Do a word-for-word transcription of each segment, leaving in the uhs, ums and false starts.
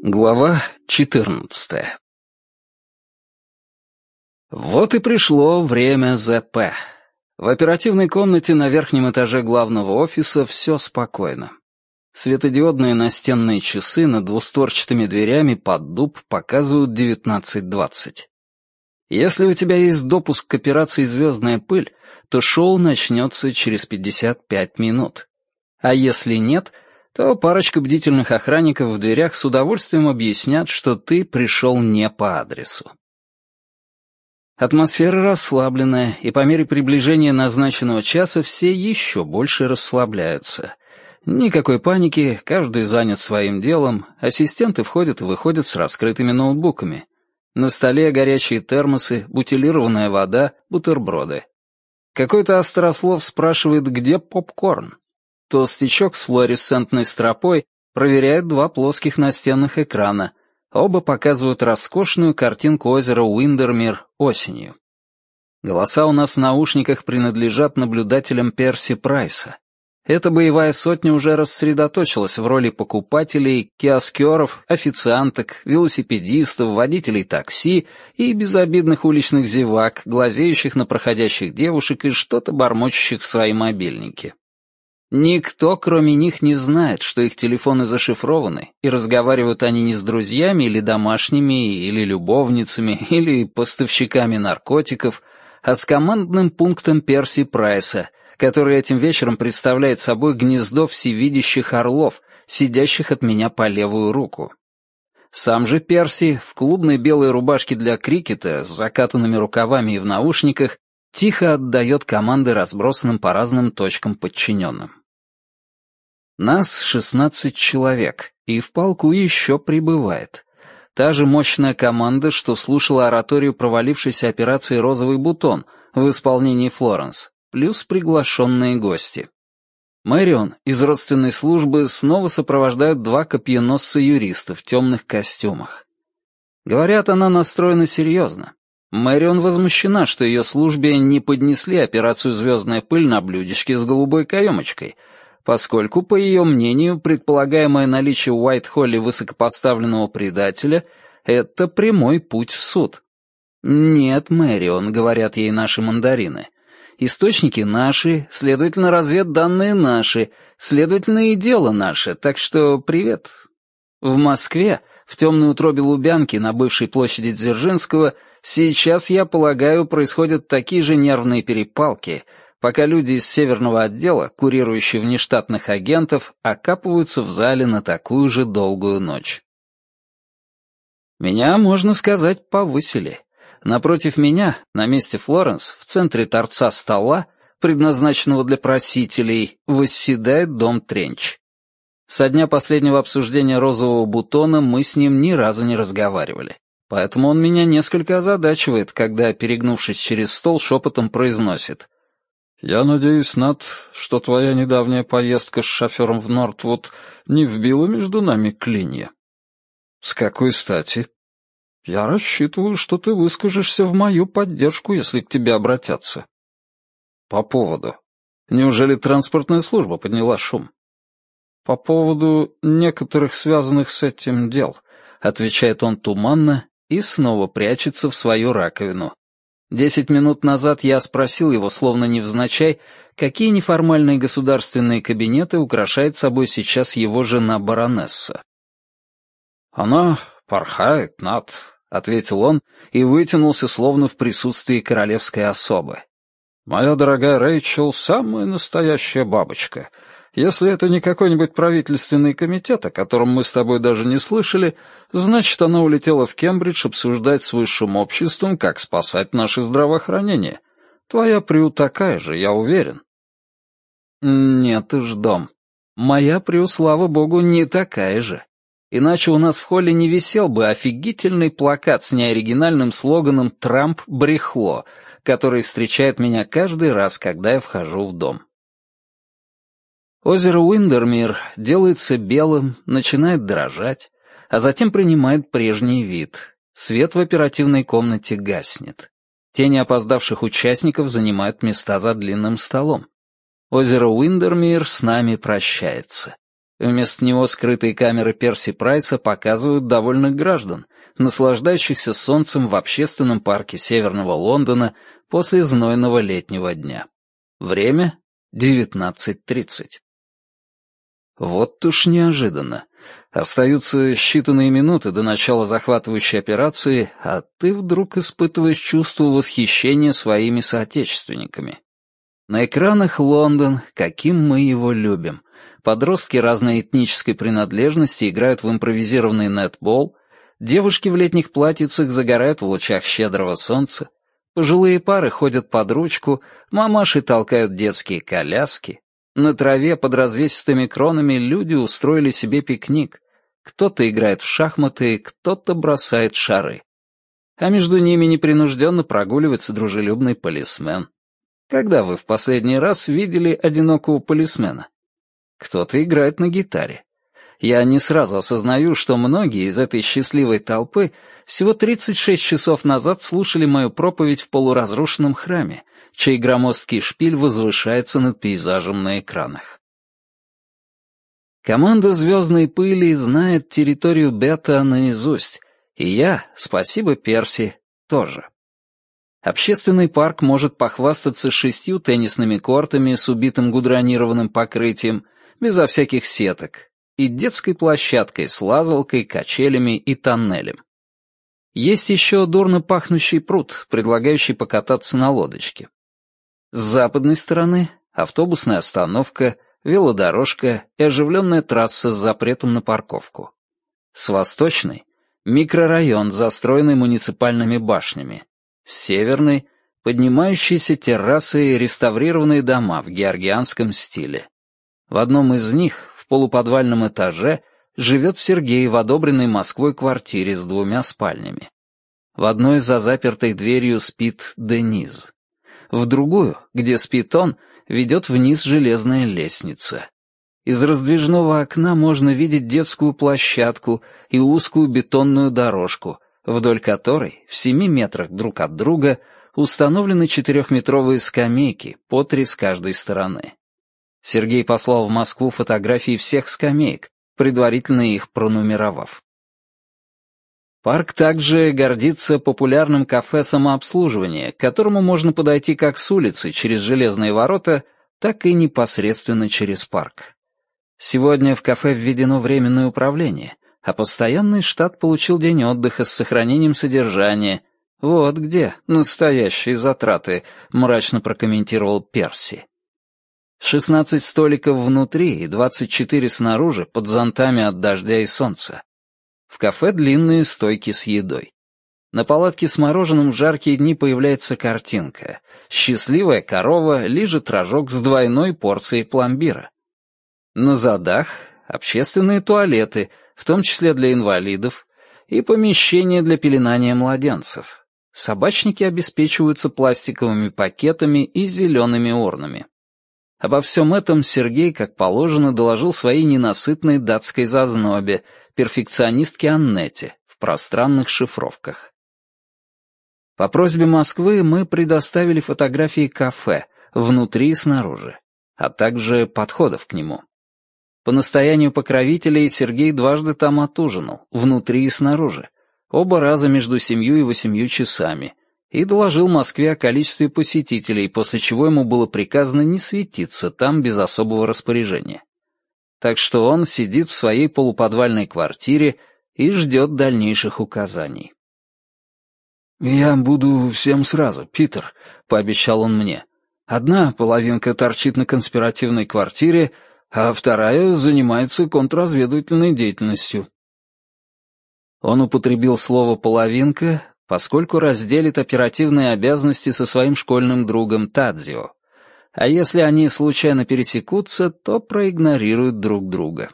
Глава четырнадцатая. Вот и пришло время ЗП. В оперативной комнате на верхнем этаже главного офиса все спокойно. Светодиодные настенные часы над двустворчатыми дверями под дуб показывают девятнадцать двадцать. Если у тебя есть допуск к операции «Звездная пыль», то шоу начнется через пятьдесят пять минут. А если нет, то парочка бдительных охранников в дверях с удовольствием объяснят, что ты пришел не по адресу. Атмосфера расслабленная, и по мере приближения назначенного часа все еще больше расслабляются. Никакой паники, каждый занят своим делом, ассистенты входят и выходят с раскрытыми ноутбуками. На столе горячие термосы, бутилированная вода, бутерброды. Какой-то острослов спрашивает, где попкорн. Толстячок с флуоресцентной стропой проверяет два плоских настенных экрана. Оба показывают роскошную картинку озера Уиндермир осенью. Голоса у нас в наушниках принадлежат наблюдателям Перси Прайса. Эта боевая сотня уже рассредоточилась в роли покупателей, киоскеров, официанток, велосипедистов, водителей такси и безобидных уличных зевак, глазеющих на проходящих девушек и что-то бормочущих в свои мобильники. Никто, кроме них, не знает, что их телефоны зашифрованы, и разговаривают они не с друзьями или домашними, или любовницами, или поставщиками наркотиков, а с командным пунктом Перси Прайса, который этим вечером представляет собой гнездо всевидящих орлов, сидящих от меня по левую руку. Сам же Перси, в клубной белой рубашке для крикета, с закатанными рукавами и в наушниках, тихо отдает команды разбросанным по разным точкам подчиненным. Нас шестнадцать человек, и в полку еще прибывает. Та же мощная команда, что слушала ораторию провалившейся операции «Розовый бутон» в исполнении Флоренс, плюс приглашенные гости. Мэрион из родственной службы снова сопровождают два копьеносца-юриста в темных костюмах. Говорят, она настроена серьезно. Мэрион возмущена, что ее службе не поднесли операцию «Звездная пыль» на блюдечке с голубой каемочкой, поскольку, по ее мнению, предполагаемое наличие в Уайт-Холле высокопоставленного предателя — это прямой путь в суд. «Нет, Мэрион», — говорят ей наши мандарины. «Источники наши, следовательно, разведданные наши, следовательно, и дело наше, так что привет». В Москве, в темной утробе Лубянки на бывшей площади Дзержинского, сейчас, я полагаю, происходят такие же нервные перепалки, пока люди из северного отдела, курирующие внештатных агентов, окапываются в зале на такую же долгую ночь. Меня, можно сказать, повысили. Напротив меня, на месте Флоренс, в центре торца стола, предназначенного для просителей, восседает Дом Тренч. Со дня последнего обсуждения «Розового бутона» мы с ним ни разу не разговаривали. Поэтому он меня несколько озадачивает, когда, перегнувшись через стол, шепотом произносит: «Я надеюсь, Нат, что твоя недавняя поездка с шофером в Нортвуд не вбила между нами клинья». «С какой стати?» «Я рассчитываю, что ты выскажешься в мою поддержку, если к тебе обратятся». «По поводу? Неужели транспортная служба подняла шум?» «По поводу некоторых связанных с этим дел», — отвечает он туманно и снова прячется в свою раковину. Десять минут назад я спросил его, словно невзначай, какие неформальные государственные кабинеты украшает собой сейчас его жена-баронесса. «Она порхает, Нат», — ответил он и вытянулся, словно в присутствии королевской особы. «Моя дорогая Рэйчел — самая настоящая бабочка. Если это не какой-нибудь правительственный комитет, о котором мы с тобой даже не слышали, значит, она улетела в Кембридж обсуждать с высшим обществом, как спасать наше здравоохранение. Твоя Прю такая же, я уверен». «Нет уж, Дом. Моя Прю, слава богу, не такая же. Иначе у нас в холле не висел бы офигительный плакат с неоригинальным слоганом «Трамп брехло», который встречает меня каждый раз, когда я вхожу в дом. Озеро Уиндермир делается белым, начинает дрожать, а затем принимает прежний вид. Свет в оперативной комнате гаснет. Тени опоздавших участников занимают места за длинным столом. Озеро Уиндермир с нами прощается. Вместо него скрытые камеры Перси Прайса показывают довольных граждан, наслаждающихся солнцем в общественном парке Северного Лондона после знойного летнего дня. Время — девятнадцать тридцать. Вот уж неожиданно. Остаются считанные минуты до начала захватывающей операции, а ты вдруг испытываешь чувство восхищения своими соотечественниками. На экранах Лондон, каким мы его любим. Подростки разной этнической принадлежности играют в импровизированный нетбол, девушки в летних платьицах загорают в лучах щедрого солнца, пожилые пары ходят под ручку, мамаши толкают детские коляски. На траве под развесистыми кронами люди устроили себе пикник. Кто-то играет в шахматы, кто-то бросает шары. А между ними непринужденно прогуливается дружелюбный полисмен. Когда вы в последний раз видели одинокого полисмена? Кто-то играет на гитаре. Я не сразу осознаю, что многие из этой счастливой толпы всего тридцать шесть часов назад слушали мою проповедь в полуразрушенном храме, чей громоздкий шпиль возвышается над пейзажем на экранах. Команда «Звездной пыли» знает территорию Бета наизусть, и я, спасибо Перси, тоже. Общественный парк может похвастаться шестью теннисными кортами с убитым гудронированным покрытием, безо всяких сеток, и детской площадкой с лазалкой, качелями и тоннелем. Есть еще дурно пахнущий пруд, предлагающий покататься на лодочке. С западной стороны — автобусная остановка, велодорожка и оживленная трасса с запретом на парковку. С восточной — микрорайон, застроенный муниципальными башнями. С северной — поднимающиеся террасы и реставрированные дома в георгианском стиле. В одном из них, в полуподвальном этаже, живет Сергей в одобренной Москвой квартире с двумя спальнями. В одной за запертой дверью спит Дениз. В другую, где спит он, ведет вниз железная лестница. Из раздвижного окна можно видеть детскую площадку и узкую бетонную дорожку, вдоль которой, в семи метрах друг от друга, установлены четырехметровые скамейки, по три с каждой стороны. Сергей послал в Москву фотографии всех скамеек, предварительно их пронумеровав. Парк также гордится популярным кафе самообслуживания, к которому можно подойти как с улицы через железные ворота, так и непосредственно через парк. Сегодня в кафе введено временное управление, а постоянный штат получил день отдыха с сохранением содержания. Вот где настоящие затраты, мрачно прокомментировал Перси. шестнадцать столиков внутри и двадцать четыре снаружи под зонтами от дождя и солнца. В кафе длинные стойки с едой. На палатке с мороженым в жаркие дни появляется картинка. Счастливая корова лижет рожок с двойной порцией пломбира. На задах общественные туалеты, в том числе для инвалидов, и помещения для пеленания младенцев. Собачники обеспечиваются пластиковыми пакетами и зелеными урнами. Обо всем этом Сергей, как положено, доложил своей ненасытной датской зазнобе, перфекционистке Аннете, в пространных шифровках. По просьбе Москвы мы предоставили фотографии кафе, внутри и снаружи, а также подходов к нему. По настоянию покровителей Сергей дважды там отужинал, внутри и снаружи, оба раза между семью и восемью часами, и доложил Москве о количестве посетителей, после чего ему было приказано не светиться там без особого распоряжения. Так что он сидит в своей полуподвальной квартире и ждет дальнейших указаний. «Я буду всем сразу, Питер», — пообещал он мне. «Одна половинка торчит на конспиративной квартире, а вторая занимается контрразведывательной деятельностью». Он употребил слово «половинка», поскольку разделит оперативные обязанности со своим школьным другом Тадзио. А если они случайно пересекутся, то проигнорируют друг друга.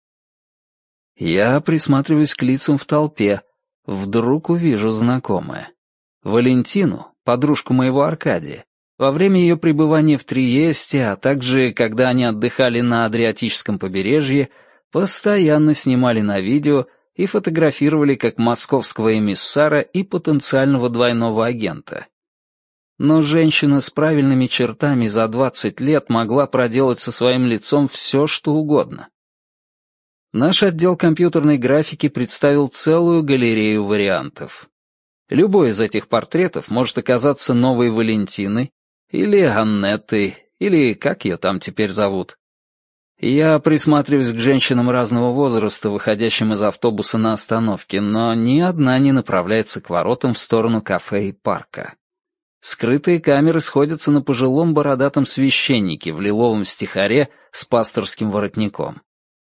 Я присматриваюсь к лицам в толпе. Вдруг увижу знакомое. Валентину, подружку моего Аркадия, во время ее пребывания в Триесте, а также когда они отдыхали на Адриатическом побережье, постоянно снимали на видео и фотографировали как московского эмиссара и потенциального двойного агента. Но женщина с правильными чертами за двадцать лет могла проделать со своим лицом все, что угодно. Наш отдел компьютерной графики представил целую галерею вариантов. Любой из этих портретов может оказаться новой Валентиной, или Аннеттой, или как ее там теперь зовут. Я присматриваюсь к женщинам разного возраста, выходящим из автобуса на остановке, но ни одна не направляется к воротам в сторону кафе и парка. Скрытые камеры сходятся на пожилом бородатом священнике в лиловом стихаре с пасторским воротником.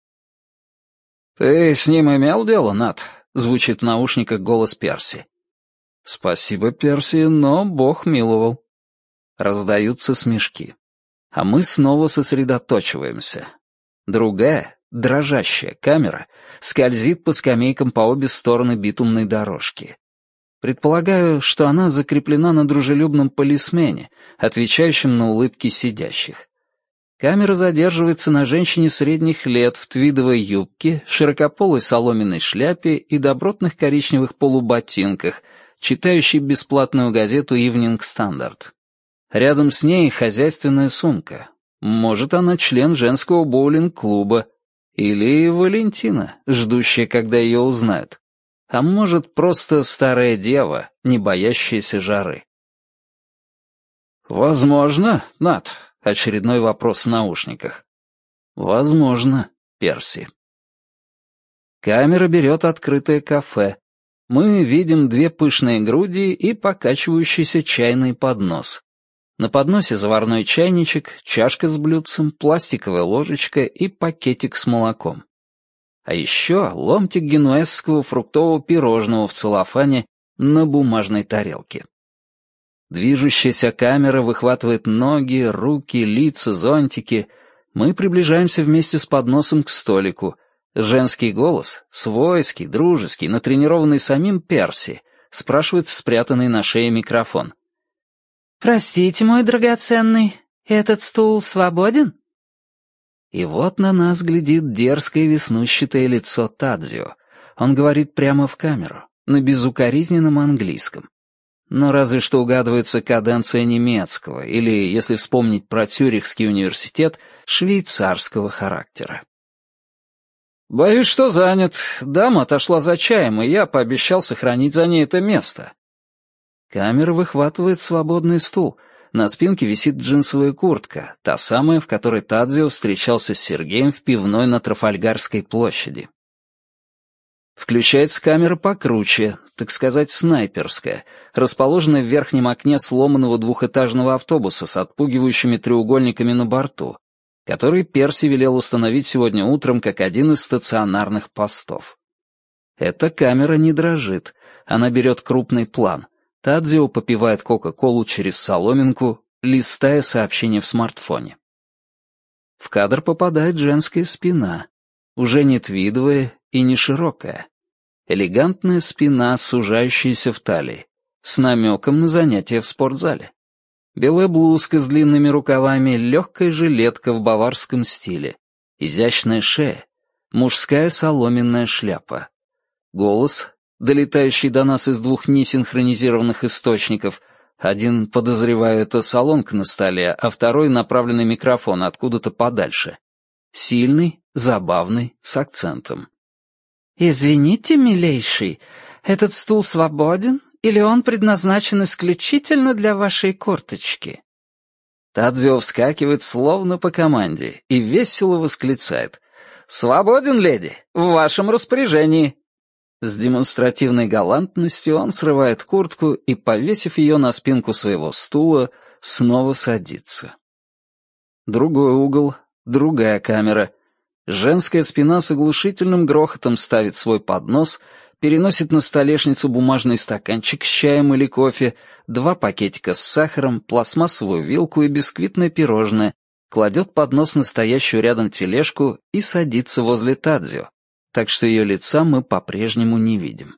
«Ты с ним имел дело, Нат?» — звучит в наушниках голос Перси. «Спасибо, Перси, но Бог миловал». Раздаются смешки. А мы снова сосредоточиваемся. Другая, дрожащая камера скользит по скамейкам по обе стороны битумной дорожки. Предполагаю, что она закреплена на дружелюбном полисмене, отвечающем на улыбки сидящих. Камера задерживается на женщине средних лет в твидовой юбке, широкополой соломенной шляпе и добротных коричневых полуботинках, читающей бесплатную газету «Ивнинг Стандарт». Рядом с ней хозяйственная сумка. Может, она член женского боулинг-клуба. Или Валентина, ждущая, когда ее узнают. А может, просто старая дева, не боящаяся жары. «Возможно, Нат», — очередной вопрос в наушниках. «Возможно, Перси». Камера берет открытое кафе. Мы видим две пышные груди и покачивающийся чайный поднос. На подносе заварной чайничек, чашка с блюдцем, пластиковая ложечка и пакетик с молоком. А еще ломтик генуэзского фруктового пирожного в целлофане на бумажной тарелке. Движущаяся камера выхватывает ноги, руки, лица, зонтики. Мы приближаемся вместе с подносом к столику. Женский голос, свойский, дружеский, натренированный самим Перси, спрашивает в спрятанный на шее микрофон. «Простите, мой драгоценный, этот стул свободен?» И вот на нас глядит дерзкое веснущатое лицо Тадзио. Он говорит прямо в камеру, на безукоризненном английском. Но разве что угадывается каденция немецкого, или, если вспомнить про Цюрихский университет, швейцарского характера. «Боюсь, что занят. Дама отошла за чаем, и я пообещал сохранить за ней это место». Камера выхватывает свободный стул. На спинке висит джинсовая куртка, та самая, в которой Тадзио встречался с Сергеем в пивной на Трафальгарской площади. Включается камера покруче, так сказать, снайперская, расположенная в верхнем окне сломанного двухэтажного автобуса с отпугивающими треугольниками на борту, который Перси велел установить сегодня утром как один из стационарных постов. Эта камера не дрожит, она берет крупный план. Тадзио попивает кока-колу через соломинку, листая сообщение в смартфоне. В кадр попадает женская спина, уже не твидовая и не широкая. Элегантная спина, сужающаяся в талии, с намеком на занятия в спортзале. Белая блузка с длинными рукавами, легкая жилетка в баварском стиле, изящная шея, мужская соломенная шляпа. Голос, долетающий до нас из двух несинхронизированных источников. Один, подозреваю, это солонка на столе, а второй — направленный микрофон откуда-то подальше. Сильный, забавный, с акцентом. «Извините, милейший, этот стул свободен, или он предназначен исключительно для вашей курточки?» Тадзио вскакивает словно по команде и весело восклицает. «Свободен, леди, в вашем распоряжении!» С демонстративной галантностью он срывает куртку и, повесив ее на спинку своего стула, снова садится. Другой угол, другая камера. Женская спина с оглушительным грохотом ставит свой поднос, переносит на столешницу бумажный стаканчик с чаем или кофе, два пакетика с сахаром, пластмассовую вилку и бисквитное пирожное, кладет поднос на стоящую рядом тележку и садится возле Тадзио, так что ее лица мы по-прежнему не видим.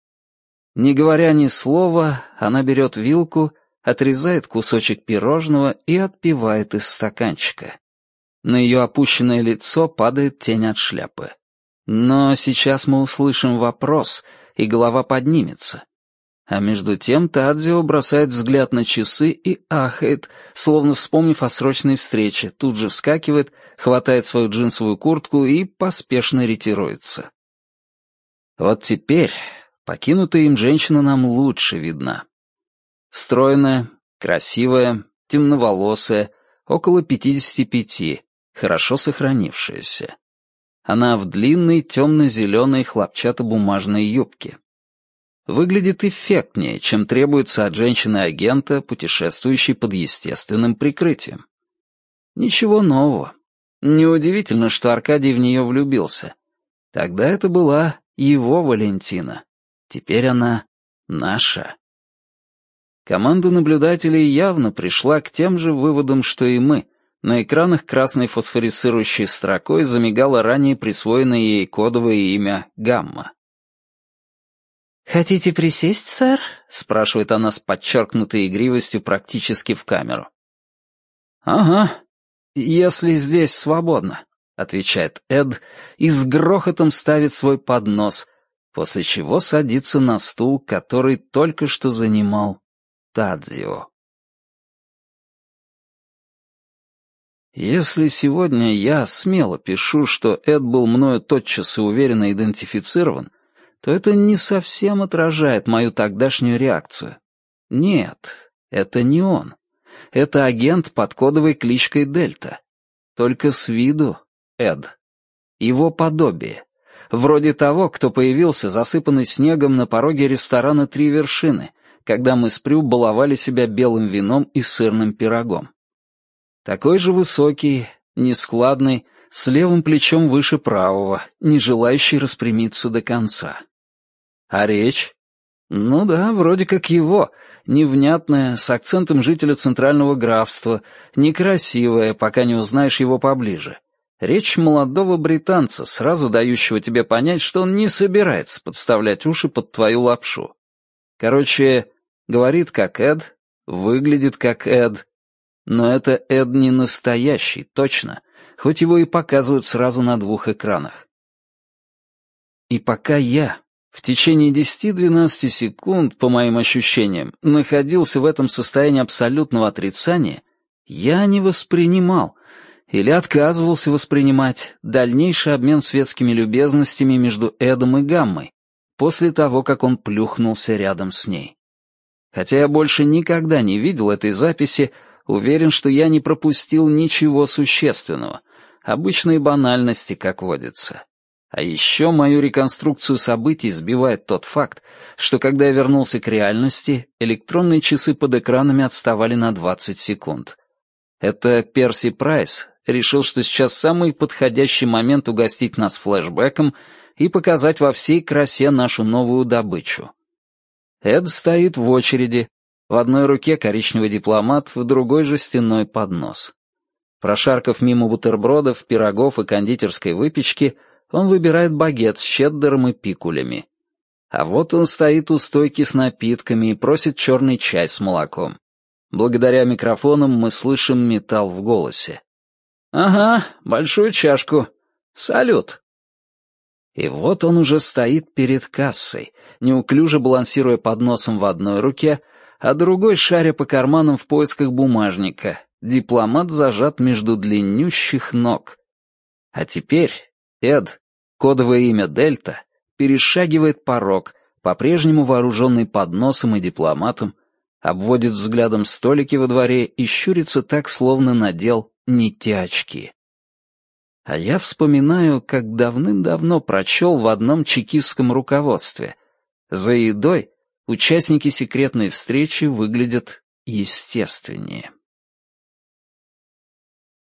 Не говоря ни слова, она берет вилку, отрезает кусочек пирожного и отпивает из стаканчика. На ее опущенное лицо падает тень от шляпы. Но сейчас мы услышим вопрос, и голова поднимется. А между тем Тадзио бросает взгляд на часы и ахает, словно вспомнив о срочной встрече, тут же вскакивает, хватает свою джинсовую куртку и поспешно ретируется. Вот теперь покинутая им женщина нам лучше видна. Стройная, красивая, темноволосая, около пятидесяти пяти, хорошо сохранившаяся. Она в длинной темно-зеленой хлопчатобумажной юбке. Выглядит эффектнее, чем требуется от женщины-агента, путешествующей под естественным прикрытием. Ничего нового. Неудивительно, что Аркадий в нее влюбился. Тогда это была его Валентина. Теперь она наша. Команда наблюдателей явно пришла к тем же выводам, что и мы. На экранах красной фосфорицирующей строкой замигало ранее присвоенное ей кодовое имя «Гамма». «Хотите присесть, сэр?» — спрашивает она с подчеркнутой игривостью практически в камеру. «Ага, если здесь свободно», — отвечает Эд и с грохотом ставит свой поднос, после чего садится на стул, который только что занимал Тадзио. Если сегодня я смело пишу, что Эд был мною тотчас и уверенно идентифицирован, то это не совсем отражает мою тогдашнюю реакцию. Нет, это не он. Это агент под кодовой кличкой Дельта. Только с виду Эд. Его подобие. Вроде того, кто появился, засыпанный снегом на пороге ресторана «Три вершины», когда мы с Прю баловали себя белым вином и сырным пирогом. Такой же высокий, нескладный, с левым плечом выше правого, не желающий распрямиться до конца. А речь? Ну да, вроде как его, невнятная, с акцентом жителя центрального графства, некрасивая, пока не узнаешь его поближе. Речь молодого британца, сразу дающего тебе понять, что он не собирается подставлять уши под твою лапшу. Короче, говорит как Эд, выглядит как Эд, но это Эд не настоящий, точно, хоть его и показывают сразу на двух экранах. И пока я в течение десяти-двенадцати секунд, по моим ощущениям, находился в этом состоянии абсолютного отрицания, я не воспринимал или отказывался воспринимать дальнейший обмен светскими любезностями между Эдом и Гаммой после того, как он плюхнулся рядом с ней. Хотя я больше никогда не видел этой записи, уверен, что я не пропустил ничего существенного, обычные банальности, как водится. А еще мою реконструкцию событий сбивает тот факт, что когда я вернулся к реальности, электронные часы под экранами отставали на двадцать секунд. Это Перси Прайс решил, что сейчас самый подходящий момент угостить нас флешбеком и показать во всей красе нашу новую добычу. Эд стоит в очереди, в одной руке коричневый дипломат, в другой жестяной поднос. Прошаркав мимо бутербродов, пирогов и кондитерской выпечки, он выбирает багет с чеддером и пикулями. А вот он стоит у стойки с напитками и просит черный чай с молоком. Благодаря микрофонам мы слышим металл в голосе. «Ага, большую чашку. Салют!» И вот он уже стоит перед кассой, неуклюже балансируя подносом в одной руке, а другой шаря по карманам в поисках бумажника. Дипломат зажат между длиннющих ног. А теперь Эд, кодовое имя Дельта, перешагивает порог, по-прежнему вооруженный подносом и дипломатом, обводит взглядом столики во дворе и щурится так, словно надел не те очки. А я вспоминаю, как давным-давно прочел в одном чекистском руководстве. За едой участники секретной встречи выглядят естественнее.